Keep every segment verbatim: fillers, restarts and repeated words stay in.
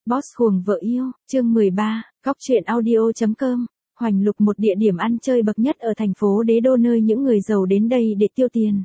Boss Huồng vợ yêu, chương mười ba, góc truyện audio.com, Hoành Lục, một địa điểm ăn chơi bậc nhất ở thành phố Đế Đô nơi những người giàu đến đây để tiêu tiền.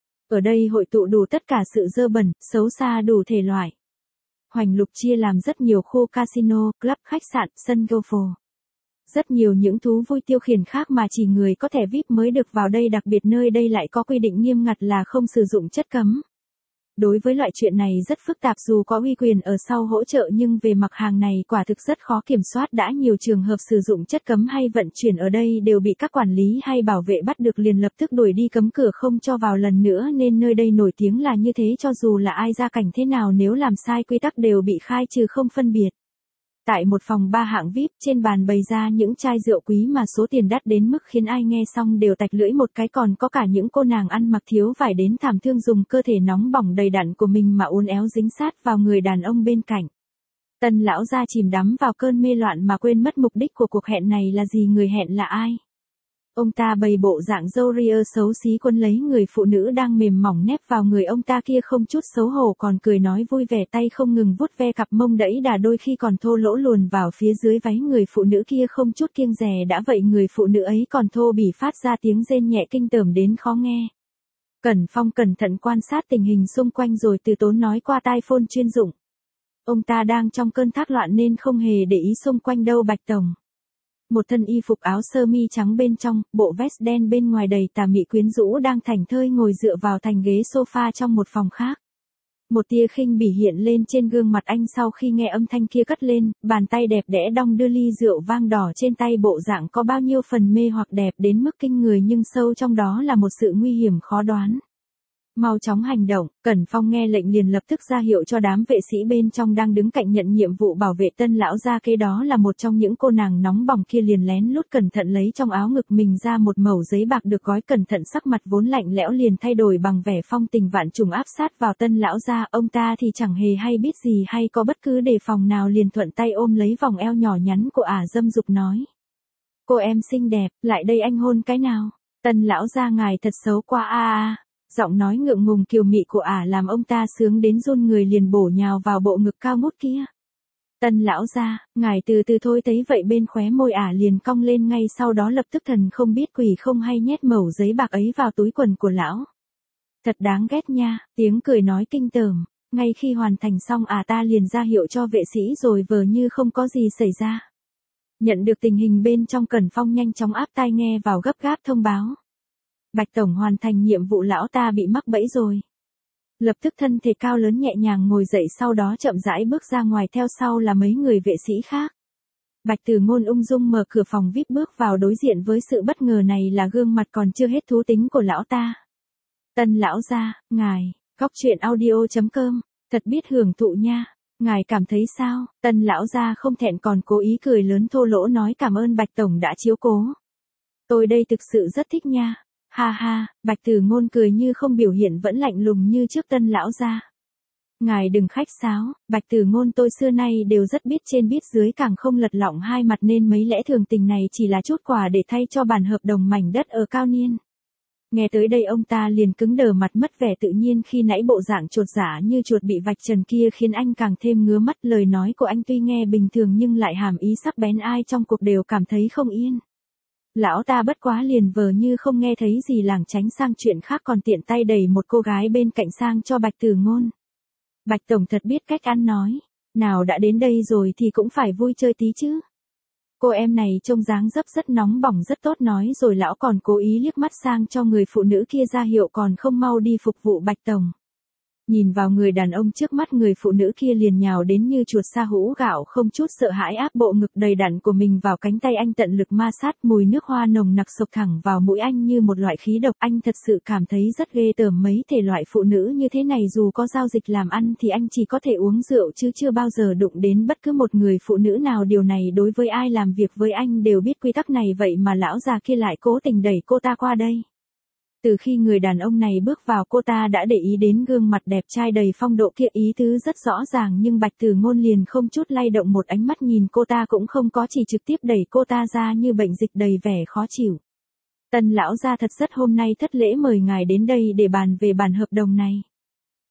Ở đây hội tụ đủ tất cả sự dơ bẩn, xấu xa đủ thể loại. Hoành Lục chia làm rất nhiều khu casino, club, khách sạn, sân golf. Rất nhiều những thú vui tiêu khiển khác mà chỉ người có thẻ vi ai pi mới được vào đây, đặc biệt nơi đây lại có quy định nghiêm ngặt là không sử dụng chất cấm. Đối với loại chuyện này rất phức tạp, dù có uy quyền ở sau hỗ trợ nhưng về mặt hàng này quả thực rất khó kiểm soát, đã nhiều trường hợp sử dụng chất cấm hay vận chuyển ở đây đều bị các quản lý hay bảo vệ bắt được liền lập tức đuổi đi cấm cửa không cho vào lần nữa, nên nơi đây nổi tiếng là như thế, cho dù là ai ra cảnh thế nào nếu làm sai quy tắc đều bị khai trừ không phân biệt. Tại một phòng ba hạng vi ai pi, trên bàn bày ra những chai rượu quý mà số tiền đắt đến mức khiến ai nghe xong đều tạch lưỡi một cái, còn có cả những cô nàng ăn mặc thiếu vải đến thảm thương dùng cơ thể nóng bỏng đầy đặn của mình mà uốn éo dính sát vào người đàn ông bên cạnh. Tân lão gia chìm đắm vào cơn mê loạn mà quên mất mục đích của cuộc hẹn này là gì, người hẹn là ai. Ông ta bày bộ dạng râu ria xấu xí quấn lấy người phụ nữ đang mềm mỏng nép vào người ông ta kia, không chút xấu hổ còn cười nói vui vẻ, tay không ngừng vuốt ve cặp mông đẫy đà, đôi khi còn thô lỗ luồn vào phía dưới váy người phụ nữ kia không chút kiêng dè, đã vậy người phụ nữ ấy còn thô bỉ phát ra tiếng rên nhẹ kinh tởm đến khó nghe. Cẩn Phong cẩn thận quan sát tình hình xung quanh rồi từ tốn nói qua tai phone chuyên dụng. Ông ta đang trong cơn thác loạn nên không hề để ý xung quanh đâu. Bạch tổng. Một thân y phục áo sơ mi trắng bên trong, bộ vest đen bên ngoài đầy tà mị quyến rũ đang thảnh thơi ngồi dựa vào thành ghế sofa trong một phòng khác. Một tia khinh bỉ hiện lên trên gương mặt anh sau khi nghe âm thanh kia cất lên, bàn tay đẹp đẽ đong đưa ly rượu vang đỏ trên tay, bộ dạng có bao nhiêu phần mê hoặc đẹp đến mức kinh người nhưng sâu trong đó là một sự nguy hiểm khó đoán. Mau chóng hành động. Cẩn Phong nghe lệnh liền lập tức ra hiệu cho đám vệ sĩ bên trong đang đứng cạnh nhận nhiệm vụ bảo vệ tân lão gia, kế đó là một trong những cô nàng nóng bỏng kia liền lén lút cẩn thận lấy trong áo ngực mình ra một mẩu giấy bạc được gói cẩn thận, sắc mặt vốn lạnh lẽo liền thay đổi bằng vẻ phong tình vạn trùng áp sát vào tân lão gia. Ông ta thì chẳng hề hay biết gì hay có bất cứ đề phòng nào, liền thuận tay ôm lấy vòng eo nhỏ nhắn của ả, dâm dục nói: "Cô em xinh đẹp, lại đây anh hôn cái nào." "Tân lão gia ngài thật xấu quá a a." Giọng nói ngượng ngùng kiều mị của ả làm ông ta sướng đến run người, liền bổ nhào vào bộ ngực cao ngút kia. "Tân lão gia, ngài từ từ thôi." Thấy vậy bên khóe môi ả liền cong lên, ngay sau đó lập tức thần không biết quỷ không hay nhét mẩu giấy bạc ấy vào túi quần của lão. "Thật đáng ghét nha." Tiếng cười nói kinh tởm. Ngay khi hoàn thành xong ả ta liền ra hiệu cho vệ sĩ rồi vờ như không có gì xảy ra. Nhận được tình hình bên trong, Cẩn Phong nhanh chóng áp tai nghe vào gấp gáp thông báo: "Bạch tổng hoàn thành nhiệm vụ, lão ta bị mắc bẫy rồi." Lập tức thân thể cao lớn nhẹ nhàng ngồi dậy, sau đó chậm rãi bước ra ngoài, theo sau là mấy người vệ sĩ khác. Bạch Tử Ngôn ung dung mở cửa phòng vi ai pi bước vào, đối diện với sự bất ngờ này là gương mặt còn chưa hết thú tính của lão ta. "Tân lão gia, ngài." Góc truyện audio.com, thật biết hưởng thụ nha. "Ngài cảm thấy sao?" Tân lão gia không thẹn còn cố ý cười lớn thô lỗ nói: "Cảm ơn Bạch tổng đã chiếu cố. Tôi đây thực sự rất thích nha." "Ha ha." Bạch Tử Ngôn cười như không, biểu hiện vẫn lạnh lùng như trước. Tân lão gia: "Ngài đừng khách sáo." Bạch Tử Ngôn: "Tôi xưa nay đều rất biết trên biết dưới, càng không lật lọng hai mặt, nên mấy lẽ thường tình này chỉ là chút quà để thay cho bản hợp đồng mảnh đất ở Cao Niên." Nghe tới đây ông ta liền cứng đờ mặt, mất vẻ tự nhiên khi nãy bộ dạng chột dạ như chuột bị vạch trần kia khiến anh càng thêm ngứa mắt. Lời nói của anh tuy nghe bình thường nhưng lại hàm ý sắc bén, ai trong cuộc đều cảm thấy không yên. Lão ta bất quá liền vờ như không nghe thấy gì, lảng tránh sang chuyện khác, còn tiện tay đẩy một cô gái bên cạnh sang cho Bạch Tử Ngôn. "Bạch tổng thật biết cách ăn nói. Nào đã đến đây rồi thì cũng phải vui chơi tí chứ. Cô em này trông dáng dấp rất nóng bỏng, rất tốt." Nói rồi lão còn cố ý liếc mắt sang cho người phụ nữ kia ra hiệu còn không mau đi phục vụ Bạch tổng. Nhìn vào người đàn ông trước mắt, người phụ nữ kia liền nhào đến như chuột sa hũ gạo, không chút sợ hãi áp bộ ngực đầy đặn của mình vào cánh tay anh, tận lực ma sát, mùi nước hoa nồng nặc sộc thẳng vào mũi anh như một loại khí độc. Anh thật sự cảm thấy rất ghê tởm, mấy thể loại phụ nữ như thế này dù có giao dịch làm ăn thì anh chỉ có thể uống rượu chứ chưa bao giờ đụng đến bất cứ một người phụ nữ nào. Điều này đối với ai làm việc với anh đều biết quy tắc này, vậy mà lão già kia lại cố tình đẩy cô ta qua đây. Từ khi người đàn ông này bước vào, cô ta đã để ý đến gương mặt đẹp trai đầy phong độ kia, ý tứ rất rõ ràng, nhưng Bạch Tử Ngôn liền không chút lay động, một ánh mắt nhìn cô ta cũng không có, chỉ trực tiếp đẩy cô ta ra như bệnh dịch, đầy vẻ khó chịu. "Tân lão gia thật rất hôm nay thất lễ, mời ngài đến đây để bàn về bản hợp đồng này."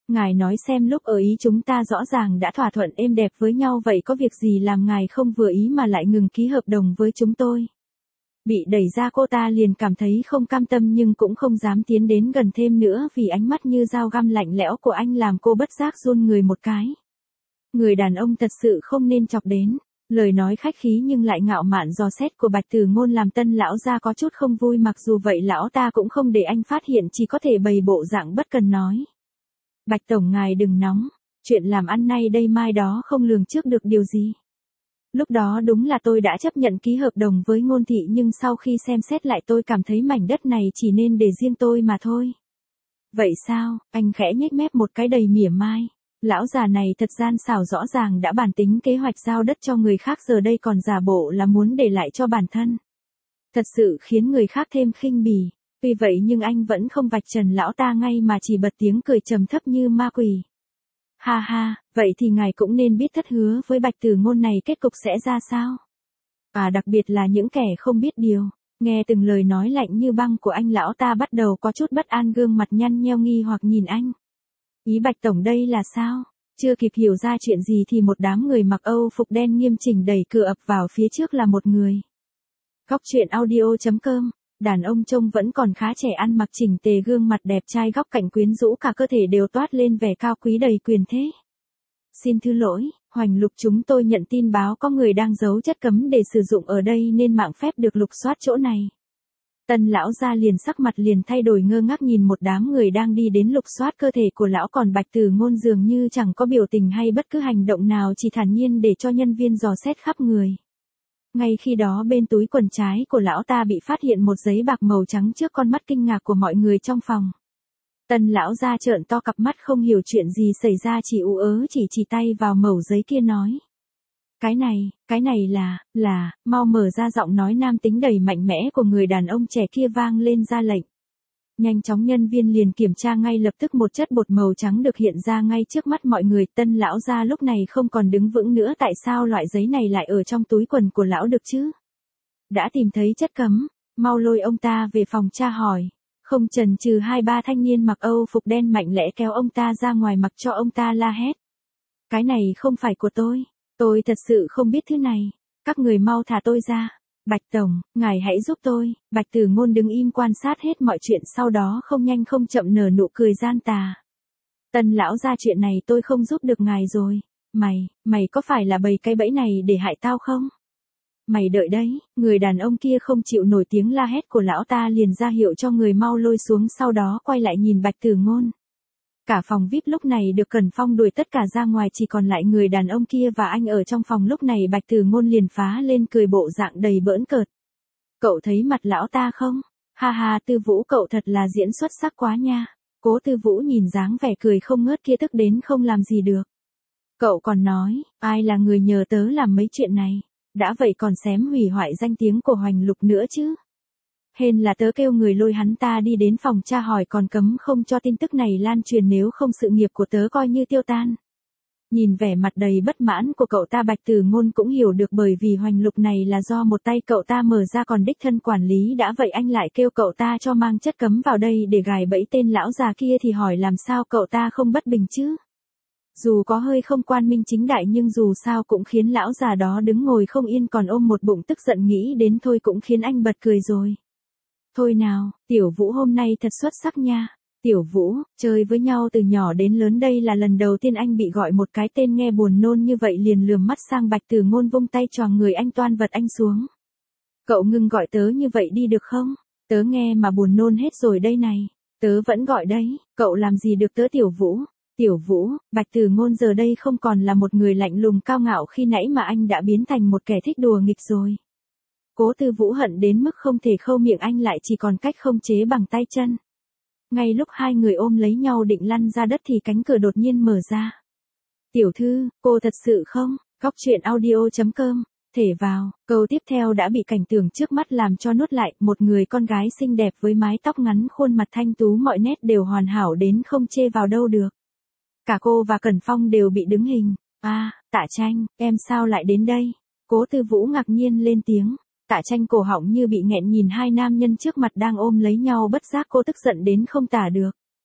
Ngài nói xem lúc ở ý chúng ta rõ ràng đã thỏa thuận êm đẹp với nhau vậy có việc gì làm ngài không vừa ý mà lại ngừng ký hợp đồng với chúng tôi. Bị đẩy ra cô ta liền cảm thấy không cam tâm nhưng cũng không dám tiến đến gần thêm nữa vì ánh mắt như dao găm lạnh lẽo của anh làm cô bất giác run người một cái. Người đàn ông thật sự không nên chọc đến. Lời nói khách khí nhưng lại ngạo mạn dò xét của Bạch Tử Ngôn làm Tân lão gia có chút không vui, mặc dù vậy lão ta cũng không để anh phát hiện, chỉ có thể bày bộ dạng bất cần nói. Bạch tổng ngài đừng nóng, chuyện làm ăn nay đây mai đó không lường trước được điều gì. Lúc đó đúng là tôi đã chấp nhận ký hợp đồng với Ngôn thị nhưng sau khi xem xét lại tôi cảm thấy mảnh đất này chỉ nên để riêng tôi mà thôi. Vậy sao? Anh khẽ nhếch mép một cái đầy mỉa mai. Lão già này thật gian xảo, rõ ràng đã bàn tính kế hoạch giao đất cho người khác giờ đây còn giả bộ là muốn để lại cho bản thân. Thật sự khiến người khác thêm khinh bỉ. Tuy vậy nhưng anh vẫn không vạch trần lão ta ngay mà chỉ bật tiếng cười trầm thấp như ma quỷ. Ha ha, vậy thì ngài cũng nên biết thất hứa với Bạch Tử Ngôn này kết cục sẽ ra sao. À, đặc biệt là những kẻ không biết điều. Nghe từng lời nói lạnh như băng của anh, lão ta bắt đầu có chút bất an, gương mặt nhăn nheo nghi hoặc nhìn anh. Ý Bạch tổng đây là sao? Chưa kịp hiểu ra chuyện gì thì một đám người mặc Âu phục đen nghiêm chỉnh đẩy cửa ập vào, phía trước là một người. Góc truyện audio chấm com. Đàn ông trông vẫn còn khá trẻ, ăn mặc chỉnh tề, gương mặt đẹp trai, góc cạnh quyến rũ, cả cơ thể đều toát lên vẻ cao quý đầy quyền thế. Xin thứ lỗi, Hoành Lục, chúng tôi nhận tin báo có người đang giấu chất cấm để sử dụng ở đây nên mạng phép được lục soát chỗ này. Tân lão gia liền sắc mặt liền thay đổi, ngơ ngác nhìn một đám người đang đi đến lục soát cơ thể của lão, còn Bạch Tử Ngôn dường như chẳng có biểu tình hay bất cứ hành động nào, chỉ thản nhiên để cho nhân viên dò xét khắp người. Ngay khi đó bên túi quần trái của lão ta bị phát hiện một giấy bạc màu trắng trước con mắt kinh ngạc của mọi người trong phòng. Tân lão gia trợn to cặp mắt không hiểu chuyện gì xảy ra, chỉ ú ớ chỉ chỉ tay vào mẩu giấy kia nói. Cái này, cái này là, là, mau mở ra. Giọng nói nam tính đầy mạnh mẽ của người đàn ông trẻ kia vang lên ra lệnh. Nhanh chóng nhân viên liền kiểm tra ngay lập tức, một chất bột màu trắng được hiện ra ngay trước mắt mọi người. Tân lão gia lúc này không còn đứng vững nữa, tại sao loại giấy này lại ở trong túi quần của lão được chứ? Đã tìm thấy chất cấm, mau lôi ông ta về phòng tra hỏi. Không chần chừ, hai ba thanh niên mặc Âu phục đen mạnh mẽ kéo ông ta ra ngoài, mặc cho ông ta la hét. Cái này không phải của tôi, tôi thật sự không biết thứ này, các người mau thả tôi ra. Bạch tổng, ngài hãy giúp tôi. Bạch Tử Ngôn đứng im quan sát hết mọi chuyện, sau đó không nhanh không chậm nở nụ cười gian tà. Tân lão gia, chuyện này tôi không giúp được ngài rồi. Mày, mày có phải là bày cái bẫy này để hại tao không? Mày đợi đấy. Người đàn ông kia không chịu nổi tiếng la hét của lão ta liền ra hiệu cho người mau lôi xuống, sau đó quay lại nhìn Bạch Tử Ngôn. Cả phòng vi ai pi lúc này được Cẩn Phong đuổi tất cả ra ngoài, chỉ còn lại người đàn ông kia và anh ở trong phòng. Lúc này Bạch Tử Ngôn liền phá lên cười bộ dạng đầy bỡn cợt. Cậu thấy mặt lão ta không? Ha ha, Tư Vũ cậu thật là diễn xuất sắc quá nha. Cố Tư Vũ nhìn dáng vẻ cười không ngớt kia tức đến không làm gì được. Cậu còn nói, ai là người nhờ tớ làm mấy chuyện này? Đã vậy còn xém hủy hoại danh tiếng của Hoành Lục nữa chứ. Hên là tớ kêu người lôi hắn ta đi đến phòng tra hỏi, còn cấm không cho tin tức này lan truyền, nếu không sự nghiệp của tớ coi như tiêu tan. Nhìn vẻ mặt đầy bất mãn của cậu ta, Bạch Tử Ngôn cũng hiểu được, bởi vì Hoành Lục này là do một tay cậu ta mở ra, còn đích thân quản lý. Đã vậy anh lại kêu cậu ta cho mang chất cấm vào đây để gài bẫy tên lão già kia, thì hỏi làm sao cậu ta không bất bình chứ? Dù có hơi không quan minh chính đại nhưng dù sao cũng khiến lão già đó đứng ngồi không yên, còn ôm một bụng tức giận, nghĩ đến thôi cũng khiến anh bật cười rồi. Thôi nào, Tiểu Vũ hôm nay thật xuất sắc nha. Tiểu Vũ, chơi với nhau từ nhỏ đến lớn đây là lần đầu tiên anh bị gọi một cái tên nghe buồn nôn như vậy, liền lườm mắt sang Bạch Tử Ngôn, vung tay choàng người anh, toan vật anh xuống. Cậu ngừng gọi tớ như vậy đi được không? Tớ nghe mà buồn nôn hết rồi đây này. Tớ vẫn gọi đấy, cậu làm gì được tớ Tiểu Vũ. Tiểu Vũ, Bạch Tử Ngôn giờ đây không còn là một người lạnh lùng cao ngạo khi nãy mà anh đã biến thành một kẻ thích đùa nghịch rồi. Cố Tư Vũ hận đến mức không thể khâu miệng anh lại, chỉ còn cách không chế bằng tay chân. Ngay lúc hai người ôm lấy nhau định lăn ra đất thì cánh cửa đột nhiên mở ra. Tiểu thư, cô thật sự không? Góc truyện audio chấm com. Thể vào. Câu tiếp theo đã bị cảnh tượng trước mắt làm cho nuốt lại. Một người con gái xinh đẹp với mái tóc ngắn, khuôn mặt thanh tú, mọi nét đều hoàn hảo đến không chê vào đâu được. Cả cô và Cẩn Phong đều bị đứng hình. À, Tạ Tranh, em sao lại đến đây? Cố Tư Vũ ngạc nhiên lên tiếng. Tạ Tranh cổ họng như bị nghẹn nhìn hai nam nhân trước mặt đang ôm lấy nhau, bất giác cô tức giận đến không tả được.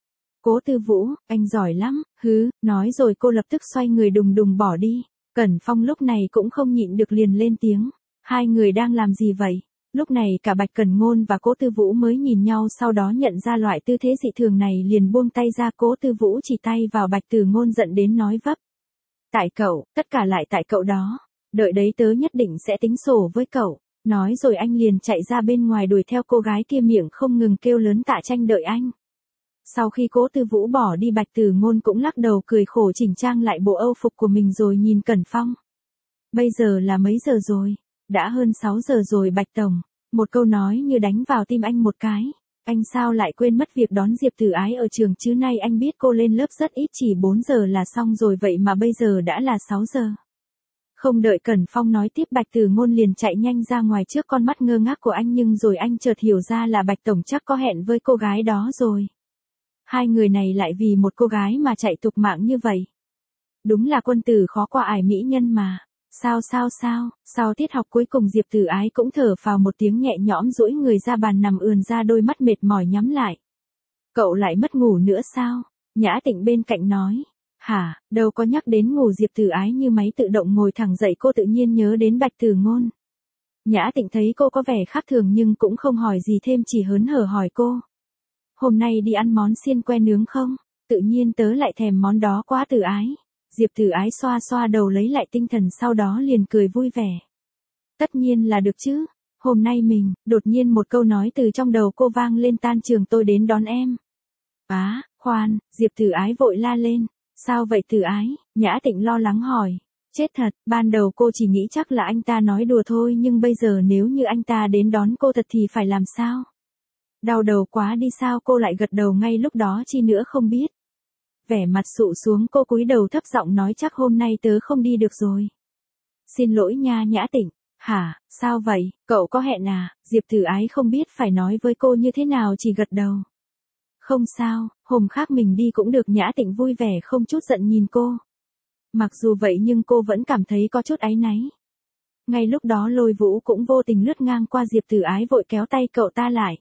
Cố Tư Vũ, anh giỏi lắm, hứ, nói rồi cô lập tức xoay người đùng đùng bỏ đi. Cẩn Phong lúc này cũng không nhịn được liền lên tiếng. Hai người đang làm gì vậy? Lúc này cả Bạch Cẩn Ngôn và Cố Tư Vũ mới nhìn nhau, sau đó nhận ra loại tư thế dị thường này liền buông tay ra. Cố Tư Vũ chỉ tay vào Bạch Tử Ngôn giận đến nói vấp. Tại cậu, tất cả lại tại cậu đó. Đợi đấy tớ nhất định sẽ tính sổ với cậu. Nói rồi anh liền chạy ra bên ngoài đuổi theo cô gái kia, miệng không ngừng kêu lớn Tạ Tranh đợi anh. Sau khi Cố Tư Vũ bỏ đi, Bạch Tử Ngôn cũng lắc đầu cười khổ chỉnh trang lại bộ âu phục của mình rồi nhìn Cẩn Phong. Bây giờ là mấy giờ rồi? Đã hơn sáu giờ rồi Bạch Tổng. Một câu nói như đánh vào tim anh một cái. Anh sao lại quên mất việc đón Diệp Tử Ái ở trường chứ, nay anh biết cô lên lớp rất ít, chỉ bốn giờ là xong rồi, vậy mà bây giờ đã là sáu giờ. Không đợi Cẩn Phong nói tiếp, Bạch Tử Ngôn liền chạy nhanh ra ngoài trước con mắt ngơ ngác của anh, nhưng rồi anh chợt hiểu ra là Bạch Tổng chắc có hẹn với cô gái đó rồi. Hai người này lại vì một cô gái mà chạy tục mạng như vậy. Đúng là quân tử khó qua ải mỹ nhân mà. Sao sao sao, sau tiết học cuối cùng Diệp Tử Ái cũng thở phào một tiếng nhẹ nhõm, duỗi người ra bàn nằm ườn ra, đôi mắt mệt mỏi nhắm lại. Cậu lại mất ngủ nữa sao? Nhã Tịnh bên cạnh nói. Hả, đâu có nhắc đến ngủ. Diệp Tử Ái như máy tự động ngồi thẳng dậy, cô tự nhiên nhớ đến Bạch Tử Ngôn. Nhã Tịnh thấy cô có vẻ khác thường nhưng cũng không hỏi gì thêm, chỉ hớn hở hỏi cô. Hôm nay đi ăn món xiên que nướng không? Tự nhiên tớ lại thèm món đó quá Tử Ái. Diệp Tử Ái xoa xoa đầu lấy lại tinh thần, sau đó liền cười vui vẻ. Tất nhiên là được chứ. Hôm nay mình, đột nhiên một câu nói từ trong đầu cô vang lên, tan trường tôi đến đón em. Á, à, khoan, Diệp Tử Ái vội la lên. Sao vậy Tử Ái? Nhã Tịnh lo lắng hỏi. Chết thật, ban đầu cô chỉ nghĩ chắc là anh ta nói đùa thôi, nhưng bây giờ nếu như anh ta đến đón cô thật thì phải làm sao? Đau đầu quá đi sao? Cô lại gật đầu ngay lúc đó, chi nữa không biết. Vẻ mặt sụ xuống, cô cúi đầu thấp giọng nói, chắc hôm nay tớ không đi được rồi. Xin lỗi nha Nhã Tịnh. Hả, sao vậy, cậu có hẹn à? Diệp Tử Ái không biết phải nói với cô như thế nào, chỉ gật đầu. Không sao, hôm khác mình đi cũng được. Nhã Tịnh vui vẻ không chút giận nhìn cô. Mặc dù vậy nhưng cô vẫn cảm thấy có chút áy náy. Ngay lúc đó Lôi Vũ cũng vô tình lướt ngang qua, Diệp Tử Ái vội kéo tay cậu ta lại.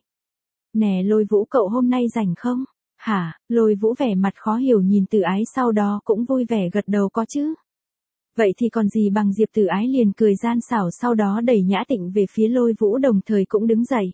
Nè Lôi Vũ, cậu hôm nay rảnh không? Hả, Lôi Vũ vẻ mặt khó hiểu nhìn Tử Ái, sau đó cũng vui vẻ gật đầu có chứ. Vậy thì còn gì bằng. Diệp Tử Ái liền cười gian xảo, sau đó đẩy Nhã Tịnh về phía Lôi Vũ, đồng thời cũng đứng dậy.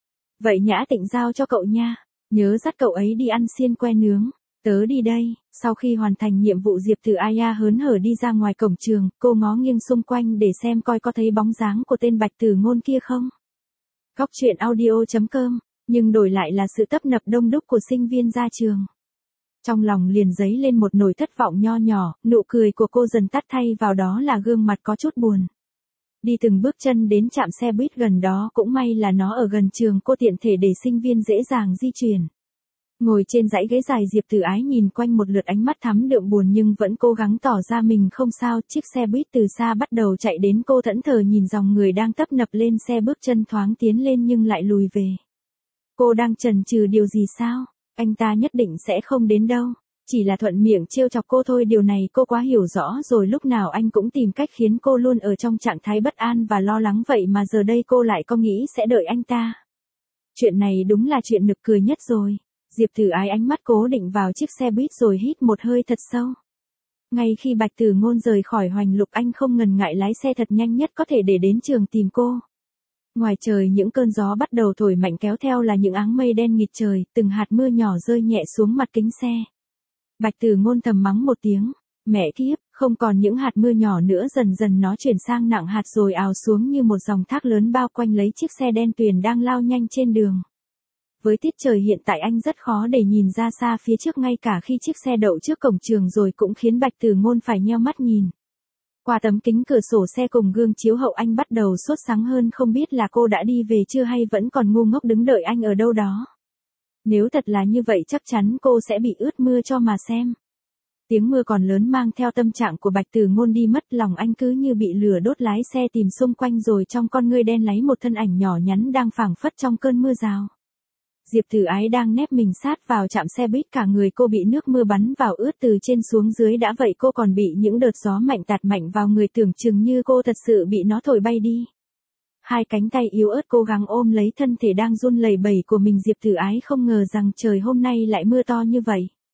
Vậy Nhã Tịnh giao cho cậu nha, nhớ dắt cậu ấy đi ăn xiên que nướng. Tớ đi đây. Sau khi hoàn thành nhiệm vụ, Diệp Tử Ái hớn hở đi ra ngoài cổng trường, cô ngó nghiêng xung quanh để xem coi có thấy bóng dáng của tên Bạch Tử Ngôn kia không. Góc truyện audio chấm com, nhưng đổi lại là sự tấp nập đông đúc của sinh viên ra trường. Trong lòng liền dấy lên một nỗi thất vọng nho nhỏ, nụ cười của cô dần tắt, thay vào đó là gương mặt có chút buồn. Đi từng bước chân đến trạm xe buýt gần đó, cũng may là nó ở gần trường cô, tiện thể để sinh viên dễ dàng di chuyển. Ngồi trên dãy ghế dài, Diệp Tử Ái nhìn quanh một lượt, ánh mắt thắm đượm buồn nhưng vẫn cố gắng tỏ ra mình không sao. Chiếc xe buýt từ xa bắt đầu chạy đến, cô thẫn thờ nhìn dòng người đang tấp nập lên xe, bước chân thoáng tiến lên nhưng lại lùi về. Cô đang chần chừ điều gì sao? Anh ta nhất định sẽ không đến đâu. Chỉ là thuận miệng trêu chọc cô thôi, điều này cô quá hiểu rõ rồi, lúc nào anh cũng tìm cách khiến cô luôn ở trong trạng thái bất an và lo lắng, vậy mà giờ đây cô lại có nghĩ sẽ đợi anh ta. Chuyện này đúng là chuyện nực cười nhất rồi. Diệp Tử Ái ánh mắt cố định vào chiếc xe buýt rồi hít một hơi thật sâu. Ngay khi Bạch Tử Ngôn rời khỏi Hoành Lục, anh không ngần ngại lái xe thật nhanh nhất có thể để đến trường tìm cô. Ngoài trời những cơn gió bắt đầu thổi mạnh, kéo theo là những áng mây đen nghịt trời, từng hạt mưa nhỏ rơi nhẹ xuống mặt kính xe. Bạch Tử Ngôn thầm mắng một tiếng, mẹ kiếp, không còn những hạt mưa nhỏ nữa, dần dần nó chuyển sang nặng hạt rồi ào xuống như một dòng thác lớn bao quanh lấy chiếc xe đen tuyền đang lao nhanh trên đường. Với tiết trời hiện tại, anh rất khó để nhìn ra xa phía trước, ngay cả khi chiếc xe đậu trước cổng trường rồi cũng khiến Bạch Tử Ngôn phải nheo mắt nhìn. Qua tấm kính cửa sổ xe cùng gương chiếu hậu, anh bắt đầu sốt sắng hơn, không biết là cô đã đi về chưa hay vẫn còn ngu ngốc đứng đợi anh ở đâu đó. Nếu thật là như vậy chắc chắn cô sẽ bị ướt mưa cho mà xem. Tiếng mưa còn lớn mang theo tâm trạng của Bạch Tử Ngôn đi mất, lòng anh cứ như bị lửa đốt, lái xe tìm xung quanh rồi trong con ngươi đen láy một thân ảnh nhỏ nhắn đang phảng phất trong cơn mưa rào. Diệp Tử Ái đang nép mình sát vào trạm xe buýt, cả người cô bị nước mưa bắn vào, ướt từ trên xuống dưới, đã vậy cô còn bị những đợt gió mạnh tạt mạnh vào người, tưởng chừng như cô thật sự bị nó thổi bay đi. Hai cánh tay yếu ớt cố gắng ôm lấy thân thể đang run lẩy bẩy của mình. Diệp Tử Ái không ngờ rằng trời hôm nay lại mưa to như vậy.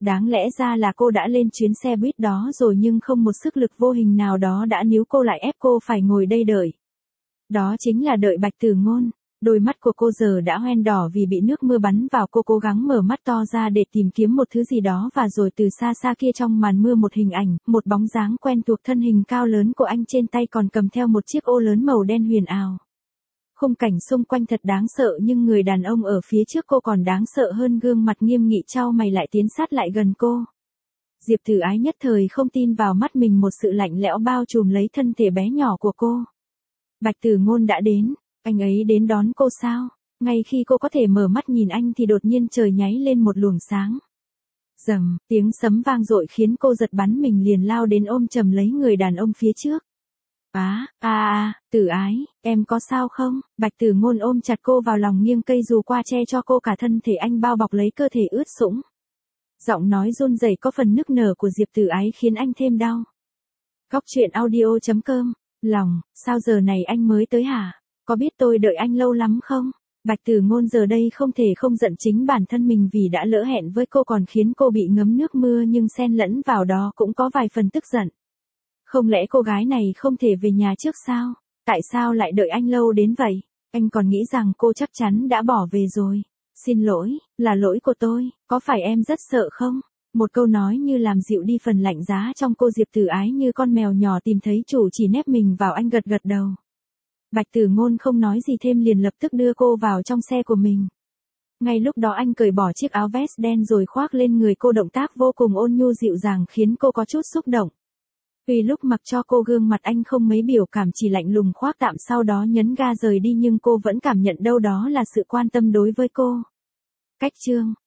Đáng lẽ ra là cô đã lên chuyến xe buýt đó rồi nhưng không một sức lực vô hình nào đó đã níu cô lại ép cô phải ngồi đây đợi. Đó chính là đợi Bạch Tử Ngôn. Đôi mắt của cô giờ đã hoen đỏ vì bị nước mưa bắn vào, cô cố gắng mở mắt to ra để tìm kiếm một thứ gì đó và rồi từ xa xa kia trong màn mưa một hình ảnh, một bóng dáng quen thuộc, thân hình cao lớn của anh trên tay còn cầm theo một chiếc ô lớn màu đen huyền ảo. Khung cảnh xung quanh thật đáng sợ nhưng người đàn ông ở phía trước cô còn đáng sợ hơn, gương mặt nghiêm nghị chau mày lại tiến sát lại gần cô. Diệp Tử Ái nhất thời không tin vào mắt mình, một sự lạnh lẽo bao trùm lấy thân thể bé nhỏ của cô. Bạch Tử Ngôn đã đến, anh ấy đến đón cô sao? Ngay khi cô có thể mở mắt nhìn anh thì đột nhiên trời nháy lên một luồng sáng. Rầm, tiếng sấm vang dội khiến cô giật bắn mình, liền lao đến ôm chầm lấy người đàn ông phía trước. Á, a a, Tử Ái, em có sao không? Bạch Tử Ngôn ôm chặt cô vào lòng, nghiêng cây dù qua che cho cô cả thân thể anh bao bọc lấy cơ thể ướt sũng. Giọng nói run rẩy có phần nức nở của Diệp Tử Ái khiến anh thêm đau. Góc truyện audio chấm com, lòng, sao giờ này anh mới tới hả? Có biết tôi đợi anh lâu lắm không? Bạch Tử Ngôn giờ đây không thể không giận chính bản thân mình vì đã lỡ hẹn với cô còn khiến cô bị ngấm nước mưa, nhưng xen lẫn vào đó cũng có vài phần tức giận. Không lẽ cô gái này không thể về nhà trước sao? Tại sao lại đợi anh lâu đến vậy? Anh còn nghĩ rằng cô chắc chắn đã bỏ về rồi. Xin lỗi, là lỗi của tôi, có phải em rất sợ không? Một câu nói như làm dịu đi phần lạnh giá trong cô. Diệp Tử Ái như con mèo nhỏ tìm thấy chủ chỉ nép mình vào anh, gật gật đầu. Bạch Tử Ngôn không nói gì thêm, liền lập tức đưa cô vào trong xe của mình. Ngay lúc đó anh cởi bỏ chiếc áo vest đen rồi khoác lên người cô, động tác vô cùng ôn nhu dịu dàng khiến cô có chút xúc động. Tuy lúc mặc cho cô gương mặt anh không mấy biểu cảm, chỉ lạnh lùng khoác tạm sau đó nhấn ga rời đi, nhưng cô vẫn cảm nhận đâu đó là sự quan tâm đối với cô. Cách chương